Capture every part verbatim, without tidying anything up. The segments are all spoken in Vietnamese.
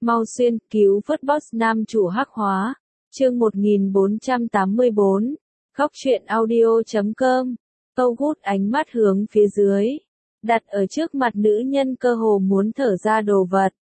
Mau xuyên cứu vớt boss nam chủ hắc hóa. Chương một nghìn bốn trăm tám mươi bốn. Góc truyện audio chấm com. Câu gút ánh mắt hướng phía dưới, đặt ở trước mặt nữ nhân cơ hồ muốn thở ra đồ vật.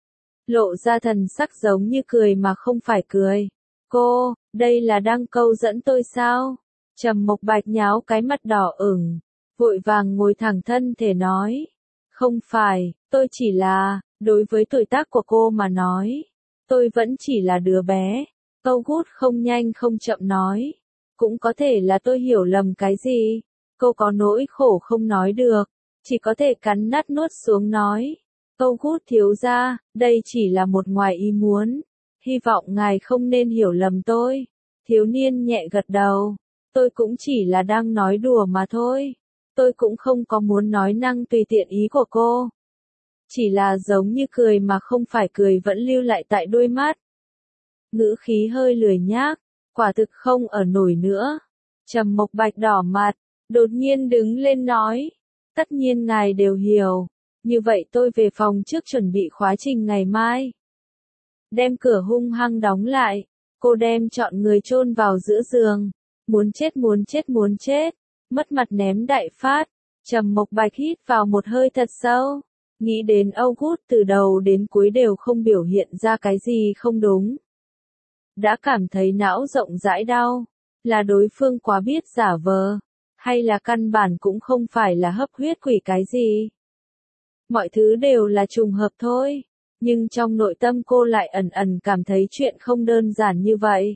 Lộ ra thần sắc giống như cười mà không phải cười. Cô, đây là đang câu dẫn tôi sao? Trầm Mộc Bạch nháo cái mặt đỏ ửng, vội vàng ngồi thẳng thân thể nói. Không phải, tôi chỉ là, đối với tuổi tác của cô mà nói, tôi vẫn chỉ là đứa bé. Câu gút không nhanh không chậm nói. Cũng có thể là tôi hiểu lầm cái gì. Cô có nỗi khổ không nói được, chỉ có thể cắn nát nuốt xuống nói. Câu gút thiếu gia, đây chỉ là một ngoài ý muốn. Hy vọng ngài không nên hiểu lầm tôi. Thiếu niên nhẹ gật đầu. Tôi cũng chỉ là đang nói đùa mà thôi. Tôi cũng không có muốn nói năng tùy tiện ý của cô. Chỉ là giống như cười mà không phải cười vẫn lưu lại tại đôi mắt. Ngữ khí hơi lười nhác, quả thực không ở nổi nữa. Trầm Mộc Bạch đỏ mặt, đột nhiên đứng lên nói. Tất nhiên ngài đều hiểu. Như vậy tôi về phòng trước chuẩn bị khóa trình ngày mai. Đem cửa hung hăng đóng lại. Cô đem chọn người chôn vào giữa giường. Muốn chết muốn chết muốn chết. Mất mặt ném đại phát. Trầm Mộc Bạch hít vào một hơi thật sâu. Nghĩ đến Âu Gút từ đầu đến cuối đều không biểu hiện ra cái gì không đúng. Đã cảm thấy não rộng rãi đau. Là đối phương quá biết giả vờ. Hay là căn bản cũng không phải là hấp huyết quỷ cái gì. Mọi thứ đều là trùng hợp thôi. Nhưng trong nội tâm cô lại ẩn ẩn cảm thấy chuyện không đơn giản như vậy.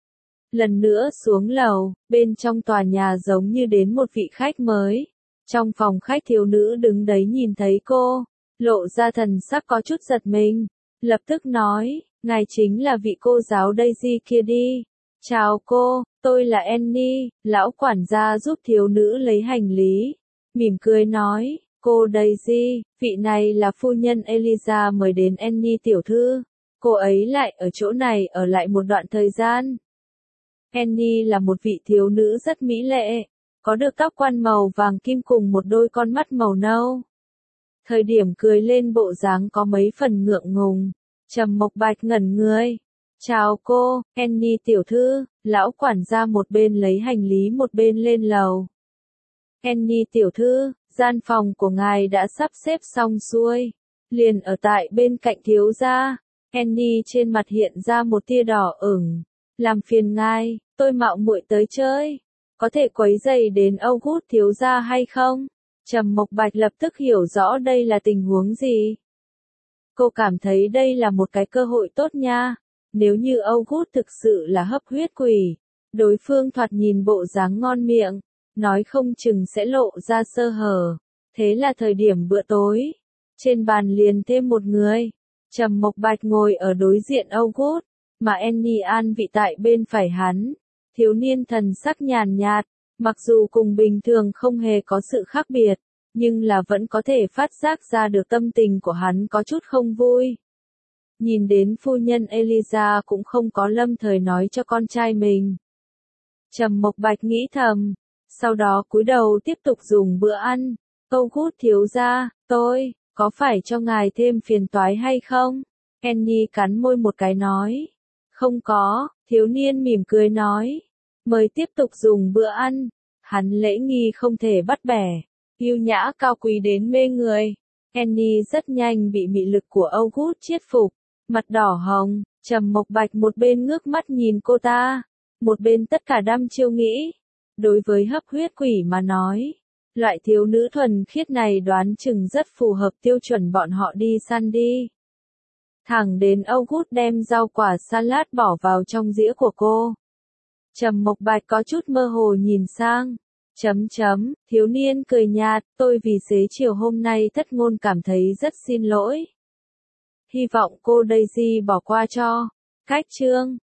Lần nữa xuống lầu, bên trong tòa nhà giống như đến một vị khách mới. Trong phòng khách thiếu nữ đứng đấy nhìn thấy cô, lộ ra thần sắc có chút giật mình. Lập tức nói, ngài chính là vị cô giáo Daisy kia đi. Chào cô, tôi là Annie, lão quản gia giúp thiếu nữ lấy hành lý. Mỉm cười nói, cô Daisy, vị này là phu nhân Eliza mời đến Annie tiểu thư. Cô ấy lại ở chỗ này ở lại một đoạn thời gian. Annie là một vị thiếu nữ rất mỹ lệ, có được tóc quăn màu vàng kim cùng một đôi con mắt màu nâu. Thời điểm cười lên bộ dáng có mấy phần ngượng ngùng. Trầm Mộc Bạch ngẩn người. Chào cô, Annie tiểu thư, lão quản gia một bên lấy hành lý một bên lên lầu. Annie tiểu thư, gian phòng của ngài đã sắp xếp xong xuôi, liền ở tại bên cạnh thiếu gia. Annie trên mặt hiện ra một tia đỏ ửng. Làm phiền ngài, tôi mạo muội tới chơi, có thể quấy rầy đến Âu Gút thiếu gia hay không? Trầm Mộc Bạch lập tức hiểu rõ đây là tình huống gì. Cô cảm thấy đây là một cái cơ hội tốt nha. Nếu như Âu Gút thực sự là hấp huyết quỷ, đối phương thoạt nhìn bộ dáng ngon miệng, nói không chừng sẽ lộ ra sơ hở. Thế là thời điểm bữa tối, trên bàn liền thêm một người. Trầm Mộc Bạch ngồi ở đối diện Âu Gút, mà Annie an vị tại bên phải hắn. Thiếu niên thần sắc nhàn nhạt, mặc dù cùng bình thường không hề có sự khác biệt, nhưng là vẫn có thể phát giác ra được tâm tình của hắn có chút không vui. Nhìn đến phu nhân Eliza cũng không có lâm thời nói cho con trai mình. Trầm Mộc Bạch nghĩ thầm, sau đó cúi đầu tiếp tục dùng bữa ăn. Câu Gút thiếu gia, tôi, có phải cho ngài thêm phiền toái hay không? Annie cắn môi một cái nói. Không có, thiếu niên mỉm cười nói. Mời tiếp tục dùng bữa ăn. Hắn lễ nghi không thể bắt bẻ, yêu nhã cao quý đến mê người. Annie rất nhanh bị mị lực của Âu Gút chiết phục, mặt đỏ hồng. Trầm Mộc Bạch một bên ngước mắt nhìn cô ta, một bên tất cả đăm chiêu nghĩ. Đối với hấp huyết quỷ mà nói, loại thiếu nữ thuần khiết này đoán chừng rất phù hợp tiêu chuẩn bọn họ đi săn đi. Thẳng đến Âu Gút đem rau quả salad bỏ vào trong dĩa của cô. Trầm Mộc Bạch có chút mơ hồ nhìn sang. Chấm chấm, thiếu niên cười nhạt, tôi vì xế chiều hôm nay thất ngôn cảm thấy rất xin lỗi. Hy vọng cô Daisy bỏ qua cho. Cách chương.